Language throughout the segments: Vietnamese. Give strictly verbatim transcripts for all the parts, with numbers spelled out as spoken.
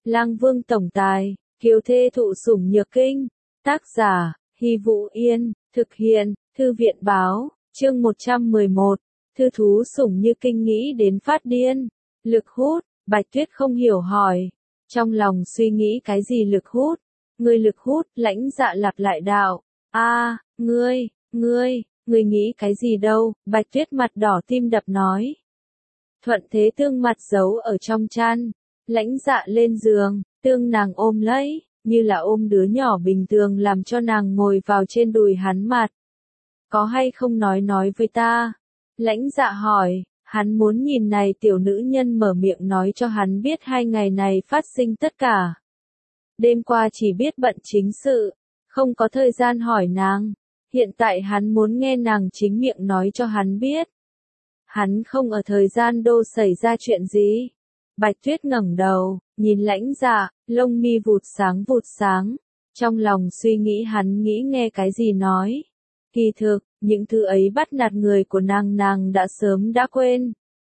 Lang Vương tổng tài, kiều thê thụ sủng nhược kinh. Tác giả, Hy Vũ Yên, thực hiện, Thư viện báo, chương một trăm mười một, thư thú sủng như kinh nghĩ đến phát điên. Lực hút, Bạch Tuyết không hiểu hỏi. Trong lòng suy nghĩ cái gì lực hút? Ngươi lực hút, Lãnh Dạ lặp lại đạo. A, ngươi, ngươi, ngươi nghĩ cái gì đâu? Bạch Tuyết mặt đỏ tim đập nói. Thuận Thế Tương mặt giấu ở trong chăn. Lãnh Dạ lên giường, Tương nàng ôm lấy, như là ôm đứa nhỏ bình thường làm cho nàng ngồi vào trên đùi hắn mặt. Có hay không nói nói với ta? Lãnh Dạ hỏi, hắn muốn nhìn này tiểu nữ nhân mở miệng nói cho hắn biết hai ngày này phát sinh tất cả. Đêm qua chỉ biết bận chính sự, không có thời gian hỏi nàng. Hiện tại hắn muốn nghe nàng chính miệng nói cho hắn biết. Hắn không ở thời gian đô xảy ra chuyện gì. Bạch Tuyết ngẩng đầu, nhìn Lãnh Dạ, lông mi vụt sáng vụt sáng. Trong lòng suy nghĩ hắn nghĩ nghe cái gì nói. Kỳ thực, những thứ ấy bắt nạt người của nàng nàng đã sớm đã quên.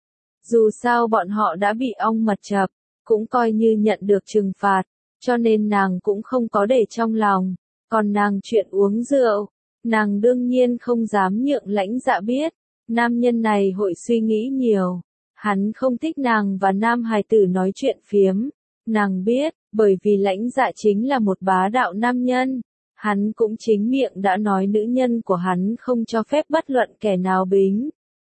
Dù sao bọn họ đã bị ong mật chập, cũng coi như nhận được trừng phạt, cho nên nàng cũng không có để trong lòng. Còn nàng chuyện uống rượu, nàng đương nhiên không dám nhượng Lãnh Dạ biết. Nam nhân này hội suy nghĩ nhiều. Hắn không thích nàng và nam hài tử nói chuyện phiếm. Nàng biết, bởi vì Lãnh Dạ chính là một bá đạo nam nhân. Hắn cũng chính miệng đã nói nữ nhân của hắn không cho phép bất luận kẻ nào bính.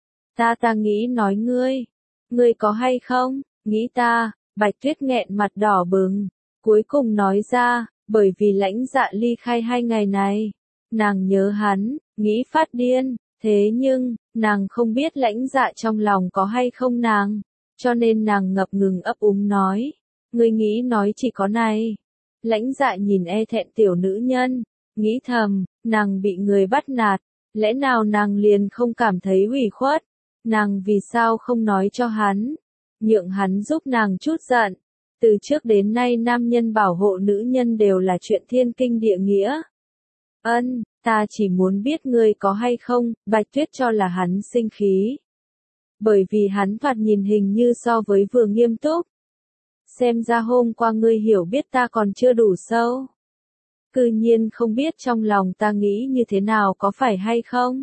Ta ta nghĩ nói ngươi. Ngươi có hay không? Nghĩ ta. Bạch Tuyết nghẹn mặt đỏ bừng. Cuối cùng nói ra, bởi vì Lãnh Dạ ly khai hai ngày này. Nàng nhớ hắn, nghĩ phát điên. Thế nhưng, nàng không biết Lãnh Dạ trong lòng có hay không nàng. Cho nên nàng ngập ngừng ấp úng nói. Ngươi nghĩ nói chỉ có này. Lãnh Dạ nhìn e thẹn tiểu nữ nhân. Nghĩ thầm, nàng bị người bắt nạt. Lẽ nào nàng liền không cảm thấy ủy khuất? Nàng vì sao không nói cho hắn? Nhượng hắn giúp nàng chút giận. Từ trước đến nay nam nhân bảo hộ nữ nhân đều là chuyện thiên kinh địa nghĩa. Ân, ta chỉ muốn biết ngươi có hay không. Bạch Tuyết cho là hắn sinh khí. Bởi vì hắn thoạt nhìn hình như so với vừa nghiêm túc. Xem ra hôm qua ngươi hiểu biết ta còn chưa đủ sâu. Cư nhiên không biết trong lòng ta nghĩ như thế nào có phải hay không?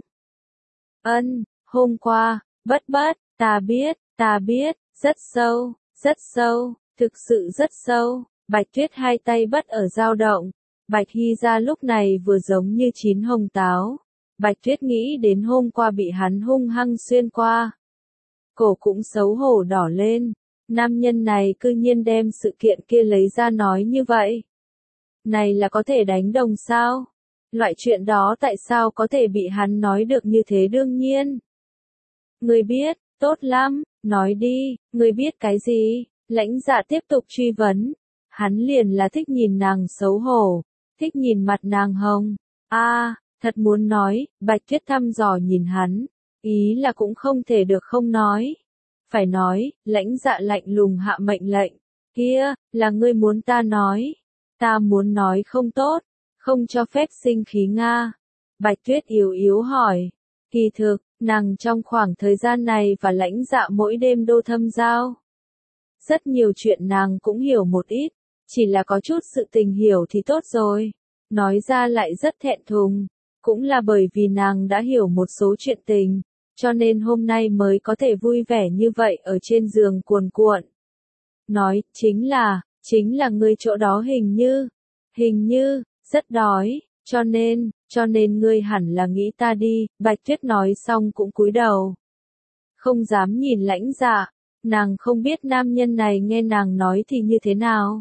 Ân, hôm qua, bất bất, ta biết, ta biết, rất sâu, rất sâu, thực sự rất sâu. Bạch Tuyết hai tay bất ở dao động. Bạch Hy ra lúc này vừa giống như chín hồng táo. Bạch Tuyết nghĩ đến hôm qua bị hắn hung hăng xuyên qua. Cổ cũng xấu hổ đỏ lên. Nam nhân này cư nhiên đem sự kiện kia lấy ra nói như vậy. Này là có thể đánh đồng sao? Loại chuyện đó tại sao có thể bị hắn nói được như thế đương nhiên? Ngươi biết, tốt lắm, nói đi, ngươi biết cái gì? Lãnh Dạ tiếp tục truy vấn. Hắn liền là thích nhìn nàng xấu hổ, thích nhìn mặt nàng hồng. A, à, thật muốn nói, Bạch Tuyết thăm dò nhìn hắn, ý là cũng không thể được không nói. Phải nói, Lãnh Dạ lạnh lùng hạ mệnh lệnh. Kia, là ngươi muốn ta nói. Ta muốn nói không tốt, không cho phép sinh khí Nga. Bạch Tuyết yếu yếu hỏi. Kỳ thực, nàng trong khoảng thời gian này và Lãnh Dạ mỗi đêm đô thâm giao. Rất nhiều chuyện nàng cũng hiểu một ít, chỉ là có chút sự tình hiểu thì tốt rồi. Nói ra lại rất thẹn thùng, cũng là bởi vì nàng đã hiểu một số chuyện tình, cho nên hôm nay mới có thể vui vẻ như vậy ở trên giường cuồn cuộn. Nói, chính là, chính là ngươi chỗ đó hình như, hình như, rất đói, cho nên, cho nên ngươi hẳn là nghĩ ta đi. Bạch Tuyết nói xong cũng cúi đầu. Không dám nhìn Lãnh Dạ, nàng không biết nam nhân này nghe nàng nói thì như thế nào.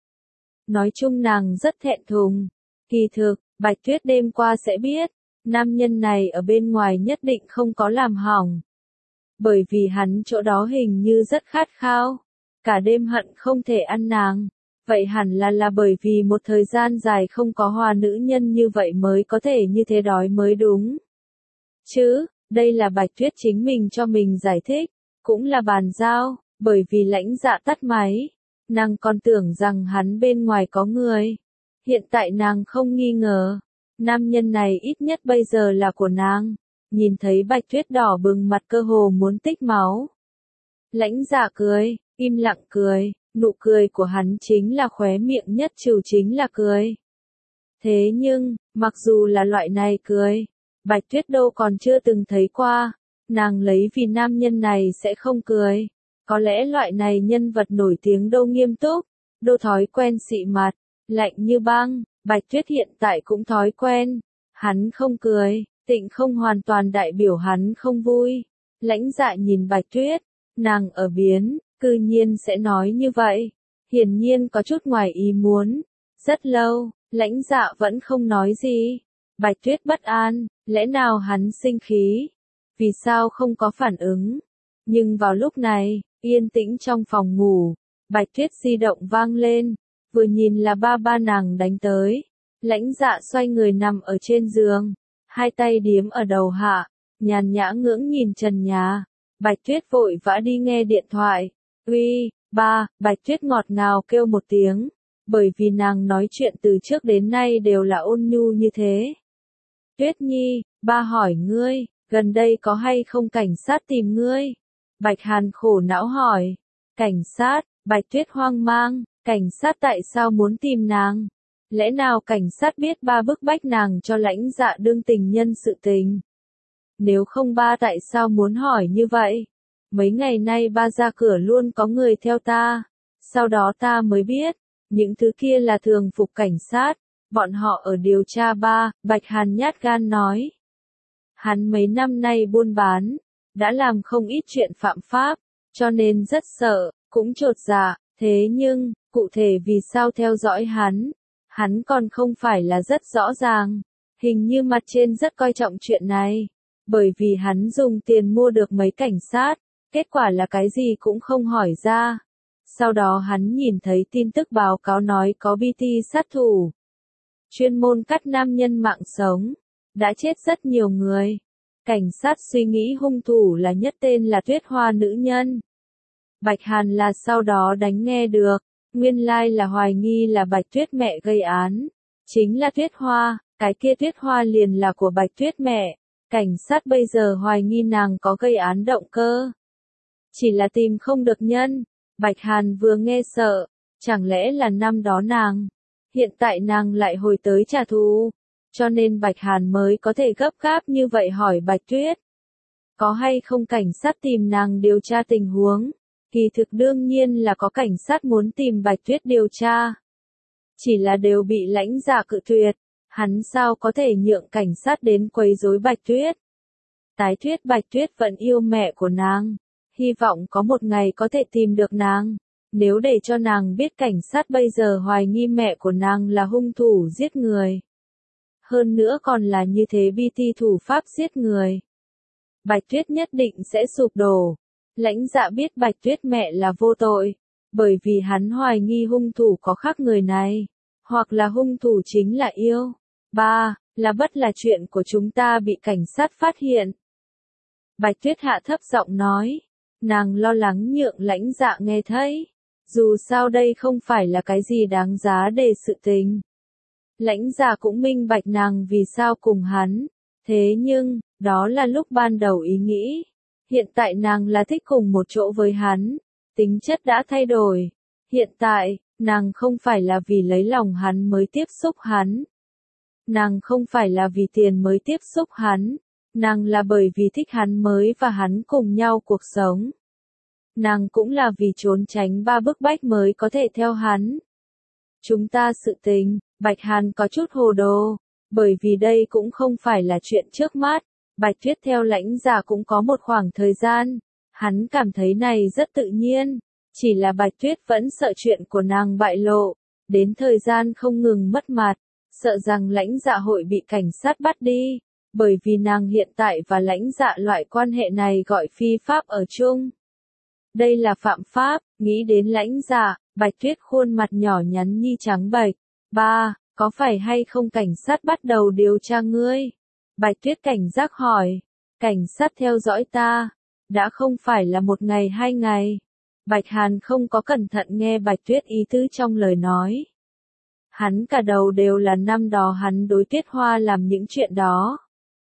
Nói chung nàng rất thẹn thùng. Kỳ thực, Bạch Tuyết đêm qua sẽ biết, nam nhân này ở bên ngoài nhất định không có làm hỏng. Bởi vì hắn chỗ đó hình như rất khát khao, cả đêm hận không thể ăn nàng. Vậy hẳn là là bởi vì một thời gian dài không có hòa nữ nhân như vậy mới có thể như thế đói mới đúng. Chứ, đây là Bạch Tuyết chính mình cho mình giải thích, cũng là bàn giao, bởi vì Lãnh Dạ tắt máy. Nàng còn tưởng rằng hắn bên ngoài có người. Hiện tại nàng không nghi ngờ. Nam nhân này ít nhất bây giờ là của nàng. Nhìn thấy Bạch Tuyết đỏ bừng mặt cơ hồ muốn tích máu. Lãnh Dạ cười, im lặng cười, Nụ cười của hắn chính là khóe miệng nhất trừ chính là cười. Thế nhưng, mặc dù là loại này cười, Bạch Tuyết đâu còn chưa từng thấy qua, nàng lấy vì nam nhân này sẽ không cười. Có lẽ loại này nhân vật nổi tiếng đâu nghiêm túc, đâu thói quen xị mặt, lạnh như băng, Bạch Tuyết hiện tại cũng thói quen. Hắn không cười, tịnh không hoàn toàn đại biểu hắn không vui. Lãnh Dạ nhìn Bạch Tuyết, nàng ở biến, cư nhiên sẽ nói như vậy. Hiển nhiên có chút ngoài ý muốn. Rất lâu, Lãnh Dạ vẫn không nói gì. Bạch Tuyết bất an, lẽ nào hắn sinh khí? Vì sao không có phản ứng? Nhưng vào lúc này, yên tĩnh trong phòng ngủ, Bạch Tuyết di động vang lên, vừa nhìn là ba ba nàng đánh tới. Lãnh Dạ xoay người nằm ở trên giường, hai tay điếm ở đầu hạ, nhàn nhã ngưỡng nhìn trần nhà. Bạch Tuyết vội vã đi nghe điện thoại. Uy, ba, Bạch Tuyết ngọt ngào kêu một tiếng, bởi vì nàng nói chuyện từ trước đến nay đều là ôn nhu như thế. Tuyết Nhi, ba hỏi ngươi, gần đây có hay không cảnh sát tìm ngươi? Bạch Hàn khổ não hỏi. Cảnh sát? Bạch Tuyết hoang mang, cảnh sát tại sao muốn tìm nàng? Lẽ nào cảnh sát biết ba bức bách nàng cho Lãnh Dạ đương tình nhân sự tình? Nếu không ba tại sao muốn hỏi như vậy? Mấy ngày nay ba ra cửa luôn có người theo ta, sau đó ta mới biết, những thứ kia là thường phục cảnh sát, bọn họ ở điều tra ba, Bạch Hàn nhát gan nói. Hắn mấy năm nay buôn bán, đã làm không ít chuyện phạm pháp, cho nên rất sợ, cũng chột dạ, thế nhưng, cụ thể vì sao theo dõi hắn, hắn còn không phải là rất rõ ràng, hình như mặt trên rất coi trọng chuyện này, bởi vì hắn dùng tiền mua được mấy cảnh sát, kết quả là cái gì cũng không hỏi ra. Sau đó hắn nhìn thấy tin tức báo cáo nói có bê tê sát thủ, chuyên môn cắt nam nhân mạng sống, đã chết rất nhiều người. Cảnh sát suy nghĩ hung thủ là nhất tên là Tuyết Hoa nữ nhân. Bạch Hàn là sau đó đánh nghe được, nguyên lai là hoài nghi là Bạch Tuyết mẹ gây án. Chính là Tuyết Hoa, cái kia Tuyết Hoa liền là của Bạch Tuyết mẹ. Cảnh sát bây giờ hoài nghi nàng có gây án động cơ. Chỉ là tìm không được nhân. Bạch Hàn vừa nghe sợ, chẳng lẽ là năm đó nàng. Hiện tại nàng lại hồi tới trả thù. Cho nên Bạch Hàn mới có thể gấp gáp như vậy hỏi Bạch Tuyết. Có hay không cảnh sát tìm nàng điều tra tình huống? Kỳ thực đương nhiên là có cảnh sát muốn tìm Bạch Tuyết điều tra. Chỉ là đều bị Lãnh Dạ cự tuyệt. Hắn sao có thể nhượng cảnh sát đến quấy rối Bạch Tuyết? Tái thuyết Bạch Tuyết vẫn yêu mẹ của nàng. Hy vọng có một ngày có thể tìm được nàng. Nếu để cho nàng biết cảnh sát bây giờ hoài nghi mẹ của nàng là hung thủ giết người. Hơn nữa còn là như thế bi ti thủ pháp giết người. Bạch Tuyết nhất định sẽ sụp đổ. Lãnh Dạ biết Bạch Tuyết mẹ là vô tội, bởi vì hắn hoài nghi hung thủ có khác người này, hoặc là hung thủ chính là yêu. Ba, là bất là chuyện của chúng ta bị cảnh sát phát hiện. Bạch Tuyết hạ thấp giọng nói, nàng lo lắng nhượng Lãnh Dạ nghe thấy. Dù sao đây không phải là cái gì đáng giá để sự tình. Lãnh Dạ cũng minh bạch nàng vì sao cùng hắn. Thế nhưng, đó là lúc ban đầu ý nghĩ. Hiện tại nàng là thích cùng một chỗ với hắn. Tính chất đã thay đổi. Hiện tại, nàng không phải là vì lấy lòng hắn mới tiếp xúc hắn. Nàng không phải là vì tiền mới tiếp xúc hắn. Nàng là bởi vì thích hắn mới và hắn cùng nhau cuộc sống. Nàng cũng là vì trốn tránh ba bức bách mới có thể theo hắn. Chúng ta sự tình, Bạch Hàn có chút hồ đồ, bởi vì đây cũng không phải là chuyện trước mắt. Bạch Tuyết theo Lãnh Dạ cũng có một khoảng thời gian, hắn cảm thấy này rất tự nhiên, chỉ là Bạch Tuyết vẫn sợ chuyện của nàng bại lộ, đến thời gian không ngừng mất mặt, sợ rằng Lãnh Dạ hội bị cảnh sát bắt đi, bởi vì nàng hiện tại và Lãnh Dạ loại quan hệ này gọi phi pháp ở chung. Đây là phạm pháp, nghĩ đến Lãnh Dạ, Bạch Tuyết khuôn mặt nhỏ nhắn nhi trắng bệch. Ba, có phải hay không cảnh sát bắt đầu điều tra ngươi? Bạch Tuyết cảnh giác hỏi. Cảnh sát theo dõi ta. Đã không phải là một ngày hai ngày. Bạch Hàn không có cẩn thận nghe Bạch Tuyết ý tứ trong lời nói. Hắn cả đầu đều là năm đó hắn đối Tuyết Hoa làm những chuyện đó.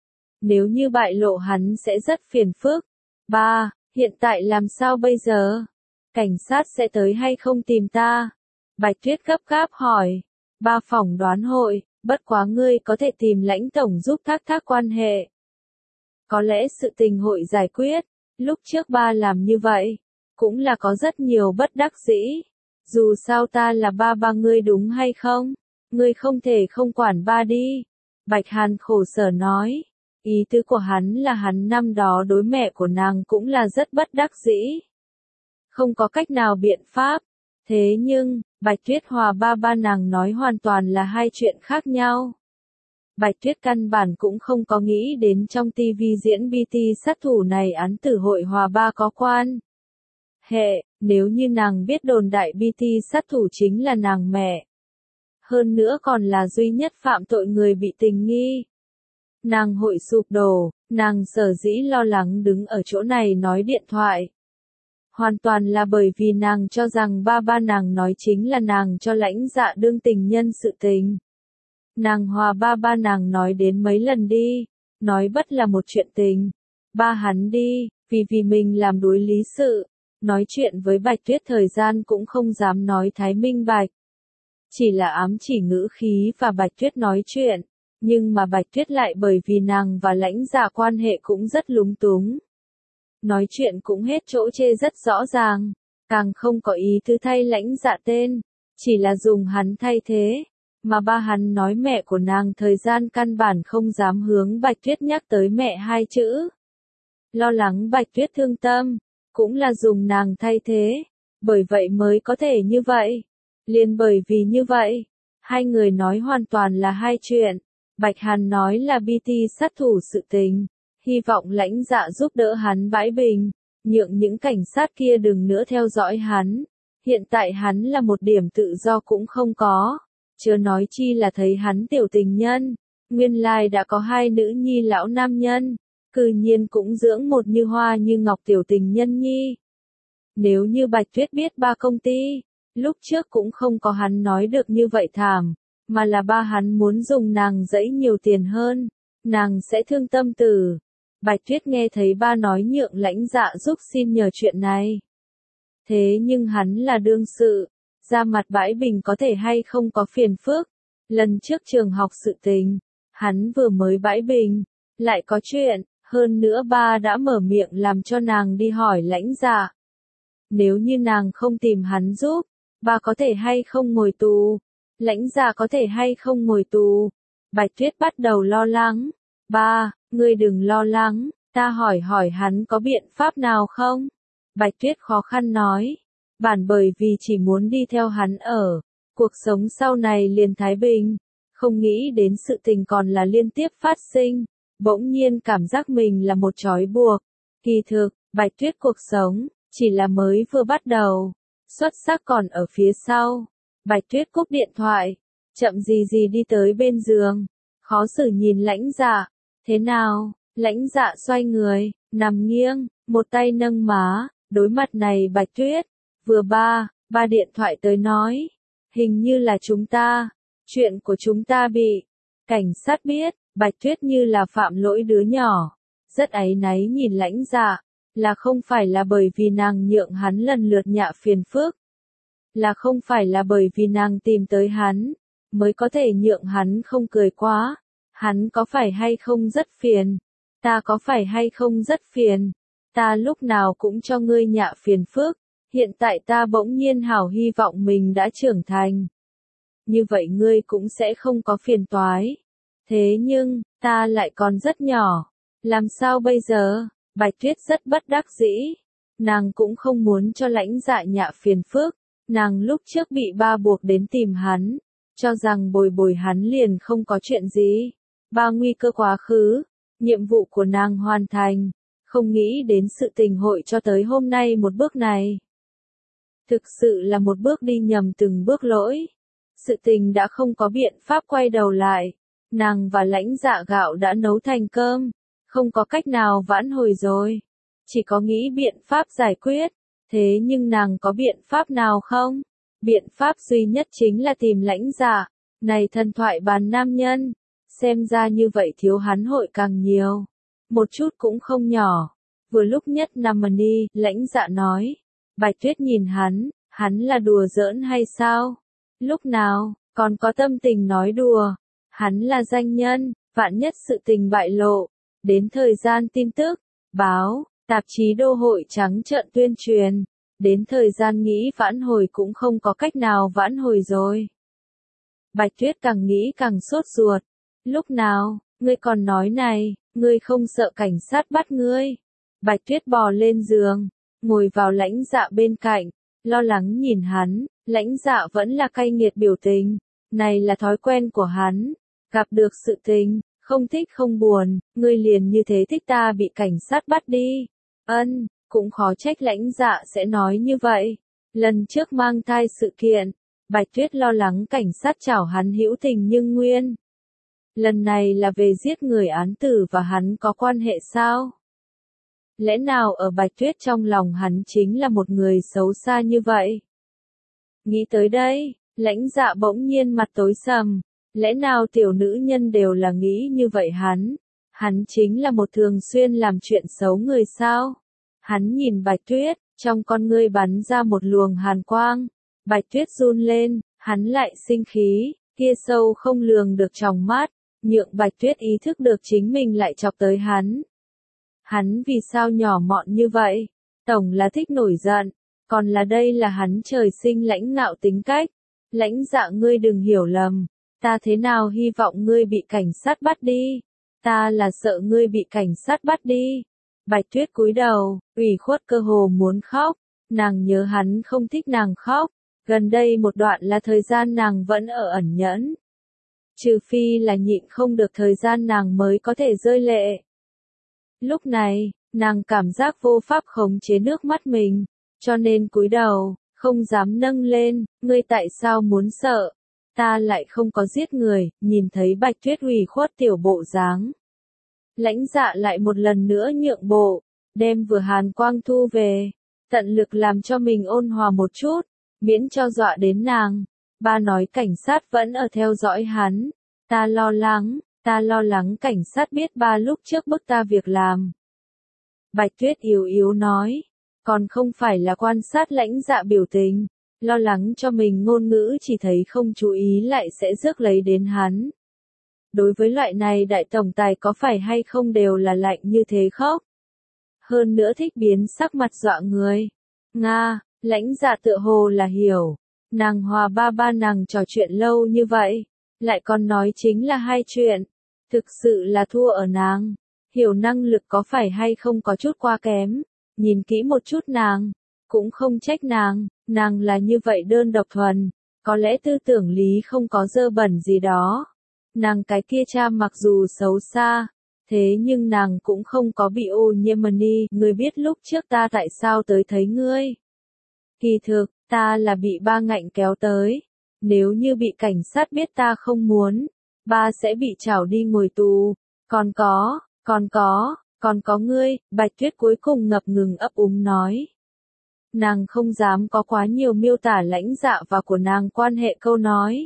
Nếu như bại lộ hắn sẽ rất phiền phức. Ba, hiện tại làm sao bây giờ? Cảnh sát sẽ tới hay không tìm ta? Bạch Tuyết gấp gáp hỏi. Ba phỏng đoán hội, bất quá ngươi có thể tìm lãnh tổng giúp thác thác quan hệ. Có lẽ sự tình hội giải quyết, lúc trước ba làm như vậy, cũng là có rất nhiều bất đắc dĩ. Dù sao ta là ba ba ngươi đúng hay không? Ngươi không thể không quản ba đi. Bạch Hàn khổ sở nói. Ý tứ của hắn là hắn năm đó đối mẹ của nàng cũng là rất bất đắc dĩ. Không có cách nào biện pháp. Thế nhưng, Bạch Tuyết hòa ba ba nàng nói hoàn toàn là hai chuyện khác nhau. Bạch Tuyết căn bản cũng không có nghĩ đến trong ti vi diễn bê tê sát thủ này án tử hội hòa ba có quan. Hệ, nếu như nàng biết đồn đại bê tê sát thủ chính là nàng mẹ. Hơn nữa còn là duy nhất phạm tội người bị tình nghi. Nàng hội sụp đổ, nàng sở dĩ lo lắng đứng ở chỗ này nói điện thoại. Hoàn toàn là bởi vì nàng cho rằng ba ba nàng nói chính là nàng cho Lãnh Dạ đương tình nhân sự tình. Nàng hòa ba ba nàng nói đến mấy lần đi, nói bất là một chuyện tình. Ba hắn đi, vì vì mình làm đối lý sự, nói chuyện với Bạch Tuyết thời gian cũng không dám nói thái minh bạch. Chỉ là ám chỉ ngữ khí và Bạch Tuyết nói chuyện, nhưng mà Bạch Tuyết lại bởi vì nàng và Lãnh Dạ quan hệ cũng rất lúng túng. Nói chuyện cũng hết chỗ chê rất rõ ràng, càng không có ý tứ thay Lãnh Dạ tên, chỉ là dùng hắn thay thế, mà ba hắn nói mẹ của nàng thời gian căn bản không dám hướng Bạch Tuyết nhắc tới mẹ hai chữ. Lo lắng Bạch Tuyết thương tâm, cũng là dùng nàng thay thế, bởi vậy mới có thể như vậy. Liền bởi vì như vậy, hai người nói hoàn toàn là hai chuyện. Bạch Hàn nói là bê tê sát thủ sự tình, hy vọng Lãnh Dạ giúp đỡ hắn bãi bình, nhượng những cảnh sát kia đừng nữa theo dõi hắn. Hiện tại hắn là một điểm tự do cũng không có, chưa nói chi là thấy hắn tiểu tình nhân, nguyên lai đã có hai nữ nhi lão nam nhân, cư nhiên cũng dưỡng một như hoa như ngọc tiểu tình nhân nhi. Nếu như Bạch Tuyết biết ba công ty, lúc trước cũng không có hắn nói được như vậy thảm, mà là ba hắn muốn dùng nàng dẫy nhiều tiền hơn, nàng sẽ thương tâm tử. Bạch Tuyết nghe thấy ba nói nhượng Lãnh Dạ giúp xin nhờ chuyện này. Thế nhưng hắn là đương sự, ra mặt bãi bình có thể hay không có phiền phức. Lần trước trường học sự tình, hắn vừa mới bãi bình, lại có chuyện, hơn nữa ba đã mở miệng làm cho nàng đi hỏi Lãnh Dạ. Nếu như nàng không tìm hắn giúp, ba có thể hay không ngồi tù, Lãnh Dạ có thể hay không ngồi tù. Bạch Tuyết bắt đầu lo lắng. Ba, ngươi đừng lo lắng, ta hỏi hỏi hắn có biện pháp nào không? Bạch Tuyết khó khăn nói. Bản bởi vì chỉ muốn đi theo hắn ở, cuộc sống sau này liền thái bình, không nghĩ đến sự tình còn là liên tiếp phát sinh, bỗng nhiên cảm giác mình là một trói buộc. Kỳ thực, Bạch Tuyết cuộc sống, chỉ là mới vừa bắt đầu, xuất sắc còn ở phía sau. Bạch Tuyết cúp điện thoại, chậm gì gì đi tới bên giường, khó xử nhìn Lãnh Dạ. Thế nào? Lãnh Dạ xoay người, nằm nghiêng, một tay nâng má, đối mặt này Bạch Tuyết. Vừa ba, ba điện thoại tới nói, hình như là chúng ta, chuyện của chúng ta bị cảnh sát biết. Bạch Tuyết như là phạm lỗi đứa nhỏ, rất áy náy nhìn Lãnh Dạ, là không phải là bởi vì nàng nhượng hắn lần lượt nhạ phiền phức, là không phải là bởi vì nàng tìm tới hắn, mới có thể nhượng hắn không cười quá. Hắn có phải hay không rất phiền? Ta có phải hay không rất phiền? Ta lúc nào cũng cho ngươi nhạ phiền phức, hiện tại ta bỗng nhiên hảo hy vọng mình đã trưởng thành. Như vậy ngươi cũng sẽ không có phiền toái. Thế nhưng, ta lại còn rất nhỏ. Làm sao bây giờ? Bạch Tuyết rất bất đắc dĩ. Nàng cũng không muốn cho Lãnh Dạ nhạ phiền phức. Nàng lúc trước bị ba buộc đến tìm hắn, cho rằng bồi bồi hắn liền không có chuyện gì. Ba nguy cơ quá khứ, nhiệm vụ của nàng hoàn thành, không nghĩ đến sự tình hội cho tới hôm nay một bước này. Thực sự là một bước đi nhầm từng bước lỗi. Sự tình đã không có biện pháp quay đầu lại. Nàng và Lãnh Dạ gạo đã nấu thành cơm, không có cách nào vãn hồi rồi. Chỉ có nghĩ biện pháp giải quyết. Thế nhưng nàng có biện pháp nào không? Biện pháp duy nhất chính là tìm Lãnh Dạ, này thần thoại bàn nam nhân. Xem ra như vậy thiếu hắn hội càng nhiều. Một chút cũng không nhỏ. Vừa lúc nhất năm money, Lãnh Dạ nói. Bạch Tuyết nhìn hắn, hắn là đùa giỡn hay sao? Lúc nào, còn có tâm tình nói đùa? Hắn là danh nhân, vạn nhất sự tình bại lộ. Đến thời gian tin tức, báo, tạp chí đô hội trắng trợn tuyên truyền. Đến thời gian nghĩ vãn hồi cũng không có cách nào vãn hồi rồi. Bạch Tuyết càng nghĩ càng sốt ruột. Lúc nào, ngươi còn nói này, ngươi không sợ cảnh sát bắt ngươi. Bạch Tuyết bò lên giường, ngồi vào Lãnh Dạ bên cạnh, lo lắng nhìn hắn. Lãnh Dạ vẫn là cay nghiệt biểu tình. Này là thói quen của hắn. Gặp được sự tình, không thích không buồn, ngươi liền như thế thích ta bị cảnh sát bắt đi. Ân, cũng khó trách Lãnh Dạ sẽ nói như vậy. Lần trước mang thai sự kiện, Bạch Tuyết lo lắng cảnh sát chảo hắn hữu tình nhưng nguyên. Lần này là về giết người án tử và hắn có quan hệ sao? Lẽ nào ở Bạch Tuyết trong lòng hắn chính là một người xấu xa như vậy? Nghĩ tới đây, Lãnh Dạ bỗng nhiên mặt tối sầm. Lẽ nào tiểu nữ nhân đều là nghĩ như vậy hắn? Hắn chính là một thường xuyên làm chuyện xấu người sao? Hắn nhìn Bạch Tuyết, trong con ngươi bắn ra một luồng hàn quang. Bạch Tuyết run lên, hắn lại sinh khí, kia sâu không lường được trong mắt, nhượng Bạch Tuyết ý thức được chính mình lại chọc tới hắn. Hắn vì sao nhỏ mọn như vậy? Tổng là thích nổi giận, còn là đây là hắn trời sinh lãnh ngạo tính cách. Lãnh Dạ ngươi đừng hiểu lầm, ta thế nào hy vọng ngươi bị cảnh sát bắt đi? Ta là sợ ngươi bị cảnh sát bắt đi. Bạch Tuyết cúi đầu, ủy khuất cơ hồ muốn khóc, nàng nhớ hắn không thích nàng khóc. Gần đây một đoạn là thời gian nàng vẫn ở ẩn nhẫn. Trừ phi là nhịn không được thời gian nàng mới có thể rơi lệ. Lúc này, nàng cảm giác vô pháp khống chế nước mắt mình, cho nên cúi đầu, không dám nâng lên, ngươi tại sao muốn sợ? Ta lại không có giết người, nhìn thấy Bạch Tuyết ủy khuất tiểu bộ dáng. Lãnh Dạ lại một lần nữa nhượng bộ, đem vừa hàn quang thu về, tận lực làm cho mình ôn hòa một chút, miễn cho dọa đến nàng. Ba nói cảnh sát vẫn ở theo dõi hắn, ta lo lắng, ta lo lắng cảnh sát biết ba lúc trước bức ta việc làm. Bạch Tuyết yếu yếu nói, còn không phải là quan sát Lãnh Dạ biểu tình, lo lắng cho mình ngôn ngữ chỉ thấy không chú ý lại sẽ rước lấy đến hắn. Đối với loại này đại tổng tài có phải hay không đều là lạnh như thế khóc. Hơn nữa thích biến sắc mặt dọa người. Nga, Lãnh Dạ tựa hồ là hiểu. Nàng hòa ba ba nàng trò chuyện lâu như vậy, lại còn nói chính là hai chuyện. Thực sự là thua ở nàng. Hiểu năng lực có phải hay không có chút quá kém. Nhìn kỹ một chút nàng, cũng không trách nàng, nàng là như vậy đơn độc thuần. Có lẽ tư tưởng lý không có dơ bẩn gì đó. Nàng cái kia cha mặc dù xấu xa, thế nhưng nàng cũng không có bị ô nhiễm đi. Ngươi biết lúc trước ta tại sao tới thấy ngươi? Kỳ thực, ta là bị ba ngạnh kéo tới. Nếu như bị cảnh sát biết ta không muốn, ba sẽ bị trảo đi ngồi tù. Còn có, còn có, còn có ngươi, Bạch Tuyết cuối cùng ngập ngừng ấp úng nói. Nàng không dám có quá nhiều miêu tả Lãnh Dạ và của nàng quan hệ câu nói.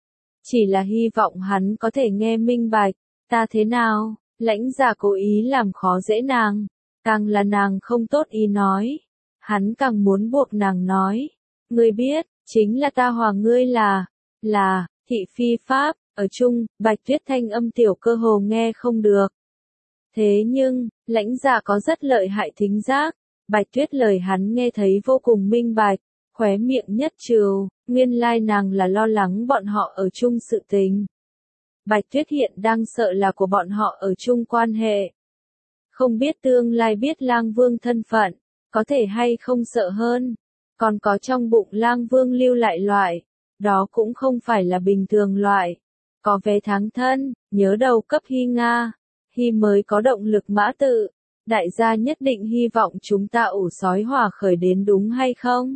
Chỉ là hy vọng hắn có thể nghe minh bạch, ta thế nào, Lãnh Dạ cố ý làm khó dễ nàng, càng là nàng không tốt ý nói, hắn càng muốn buộc nàng nói, ngươi biết, chính là ta hòa ngươi là, là, thị phi pháp, ở chung, Bạch Tuyết thanh âm tiểu cơ hồ nghe không được. Thế nhưng, Lãnh Dạ có rất lợi hại thính giác, Bạch Tuyết lời hắn nghe thấy vô cùng minh bạch. Khóe miệng nhất trừ, nguyên lai nàng là lo lắng bọn họ ở chung sự tình. Bạch Tuyết hiện đang sợ là của bọn họ ở chung quan hệ. Không biết tương lai biết Lang Vương thân phận, có thể hay không sợ hơn. Còn có trong bụng Lang Vương lưu lại loại, đó cũng không phải là bình thường loại. Có vé tháng thân, nhớ đầu cấp Hy Nga, Hy mới có động lực mã tự. Đại gia nhất định hy vọng chúng ta ủ sói hỏa khởi đến đúng hay không?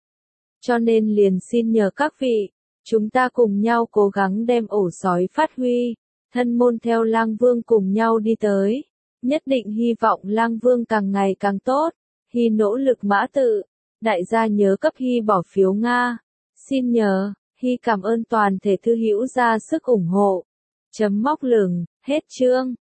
Cho nên liền xin nhờ các vị, chúng ta cùng nhau cố gắng đem ổ sói phát huy, thân môn theo Lang Vương cùng nhau đi tới. Nhất định hy vọng Lang Vương càng ngày càng tốt, Hy nỗ lực mã tự, đại gia nhớ cấp Hy bỏ phiếu Nga. Xin nhờ, Hy cảm ơn toàn thể thư hữu ra sức ủng hộ. Chấm móc lửng, hết chương.